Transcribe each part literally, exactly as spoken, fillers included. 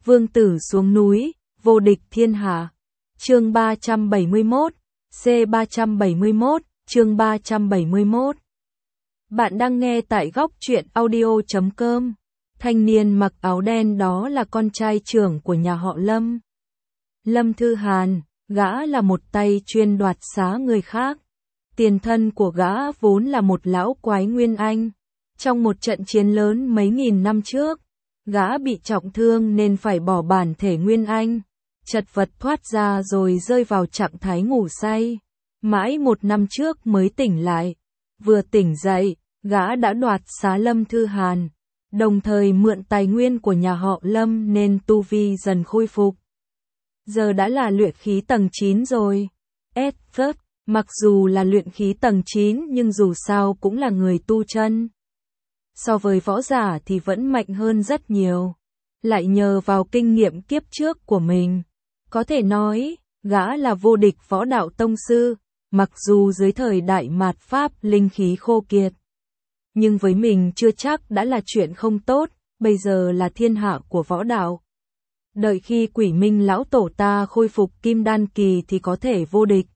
Vương tử xuống núi, vô địch thiên hạ. Chương ba trăm bảy mươi mốt, C ba trăm bảy mươi mốt, chương ba trăm bảy mươi mốt. Bạn đang nghe tại góc truyện audio chấm com. Thanh niên mặc áo đen đó là con trai trưởng của nhà họ Lâm. Lâm Thư Hàn, gã là một tay chuyên đoạt xá người khác. Tiền thân của gã vốn là một lão quái Nguyên Anh. Trong một trận chiến lớn mấy nghìn năm trước, gã bị trọng thương nên phải bỏ bản thể Nguyên Anh, chật vật thoát ra rồi rơi vào trạng thái ngủ say. Mãi một năm trước mới tỉnh lại. Vừa tỉnh dậy, gã đã đoạt xá Lâm Thư Hàn, đồng thời mượn tài nguyên của nhà họ Lâm nên tu vi dần khôi phục. Giờ đã là luyện khí tầng chín rồi. S. Mặc dù là luyện khí tầng chín nhưng dù sao cũng là người tu chân. So với võ giả thì vẫn mạnh hơn rất nhiều. Lại nhờ vào kinh nghiệm kiếp trước của mình. Có thể nói, gã là vô địch võ đạo tông sư, mặc dù dưới thời đại mạt Pháp linh khí khô kiệt. Nhưng với mình chưa chắc đã là chuyện không tốt, bây giờ là thiên hạ của võ đạo. Đợi khi Quỷ Minh lão tổ ta khôi phục kim đan kỳ thì có thể vô địch.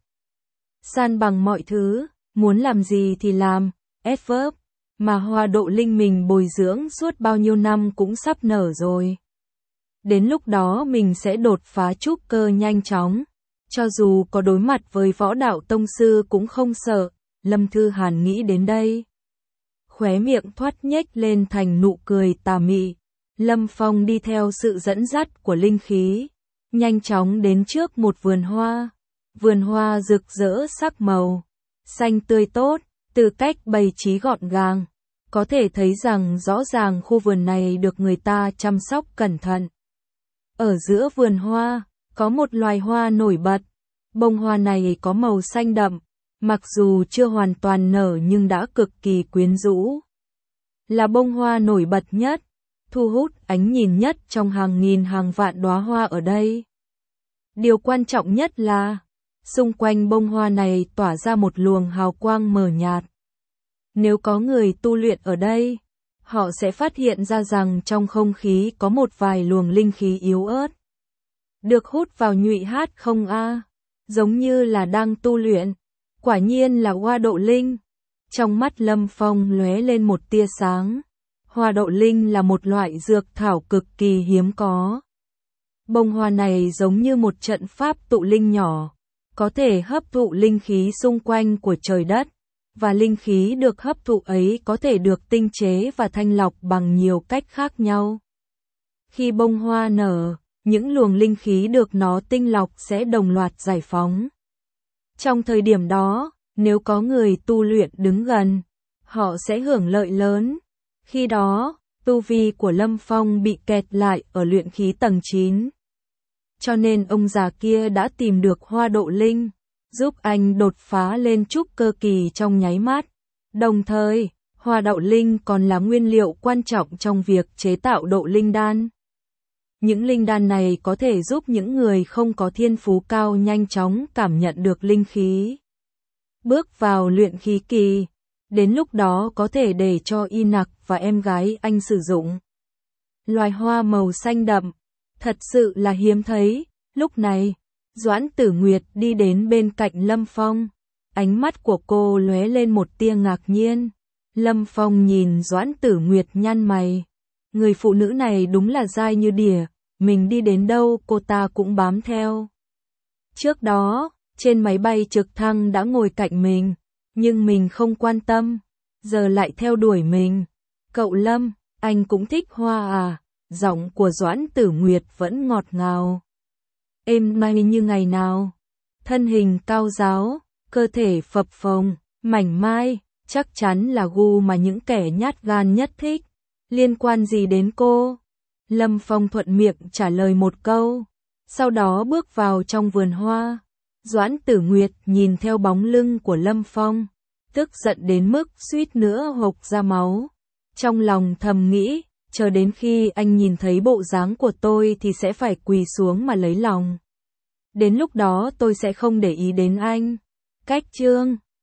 San bằng mọi thứ, muốn làm gì thì làm, S. Mà hoa độ linh mình bồi dưỡng suốt bao nhiêu năm cũng sắp nở rồi. Đến lúc đó mình sẽ đột phá trúc cơ nhanh chóng. Cho dù có đối mặt với võ đạo tông sư cũng không sợ, Lâm Thư Hàn nghĩ đến đây. Khóe miệng thoát nhếch lên thành nụ cười tà mị. Lâm Phong đi theo sự dẫn dắt của linh khí, nhanh chóng đến trước một vườn hoa. Vườn hoa rực rỡ sắc màu, xanh tươi tốt, từ cách bày trí gọn gàng. Có thể thấy rằng rõ ràng khu vườn này được người ta chăm sóc cẩn thận. Ở giữa vườn hoa, có một loài hoa nổi bật. Bông hoa này có màu xanh đậm, mặc dù chưa hoàn toàn nở nhưng đã cực kỳ quyến rũ. Là bông hoa nổi bật nhất, thu hút ánh nhìn nhất trong hàng nghìn hàng vạn đóa hoa ở đây. Điều quan trọng nhất là, xung quanh bông hoa này tỏa ra một luồng hào quang mờ nhạt. Nếu có người tu luyện ở đây, họ sẽ phát hiện ra rằng trong không khí có một vài luồng linh khí yếu ớt. Được hút vào nhụy hát không a, giống như là đang tu luyện. Quả nhiên là hoa độ linh. Trong mắt Lâm Phong lóe lên một tia sáng. Hoa độ linh là một loại dược thảo cực kỳ hiếm có. Bông hoa này giống như một trận pháp tụ linh nhỏ, có thể hấp thụ linh khí xung quanh của trời đất, và linh khí được hấp thụ ấy có thể được tinh chế và thanh lọc bằng nhiều cách khác nhau. Khi bông hoa nở, những luồng linh khí được nó tinh lọc sẽ đồng loạt giải phóng. Trong thời điểm đó, nếu có người tu luyện đứng gần, họ sẽ hưởng lợi lớn. Khi đó, tu vi của Lâm Phong bị kẹt lại ở luyện khí tầng chín. Cho nên ông già kia đã tìm được hoa độ linh, giúp anh đột phá lên trúc cơ kỳ trong nháy mắt. Đồng thời, hoa độ linh còn là nguyên liệu quan trọng trong việc chế tạo độ linh đan. Những linh đan này có thể giúp những người không có thiên phú cao nhanh chóng cảm nhận được linh khí. Bước vào luyện khí kỳ, đến lúc đó có thể để cho y nặc và em gái anh sử dụng. Loài hoa màu xanh đậm, thật sự là hiếm thấy. Lúc này, Doãn Tử Nguyệt đi đến bên cạnh Lâm Phong. Ánh mắt của cô lóe lên một tia ngạc nhiên. Lâm Phong nhìn Doãn Tử Nguyệt nhăn mày. Người phụ nữ này đúng là dai như đỉa, mình đi đến đâu cô ta cũng bám theo. Trước đó, trên máy bay trực thăng đã ngồi cạnh mình, nhưng mình không quan tâm, giờ lại theo đuổi mình. Cậu Lâm, anh cũng thích hoa à? Giọng của Doãn Tử Nguyệt vẫn ngọt ngào, êm may như ngày nào. Thân hình cao ráo, cơ thể phập phồng, mảnh mai, chắc chắn là gu mà những kẻ nhát gan nhất thích. Liên quan gì đến cô? Lâm Phong thuận miệng trả lời một câu, sau đó bước vào trong vườn hoa. Doãn Tử Nguyệt nhìn theo bóng lưng của Lâm Phong, tức giận đến mức suýt nữa hộc ra máu. Trong lòng thầm nghĩ, chờ đến khi anh nhìn thấy bộ dáng của tôi thì sẽ phải quỳ xuống mà lấy lòng. Đến lúc đó tôi sẽ không để ý đến anh. Cách chương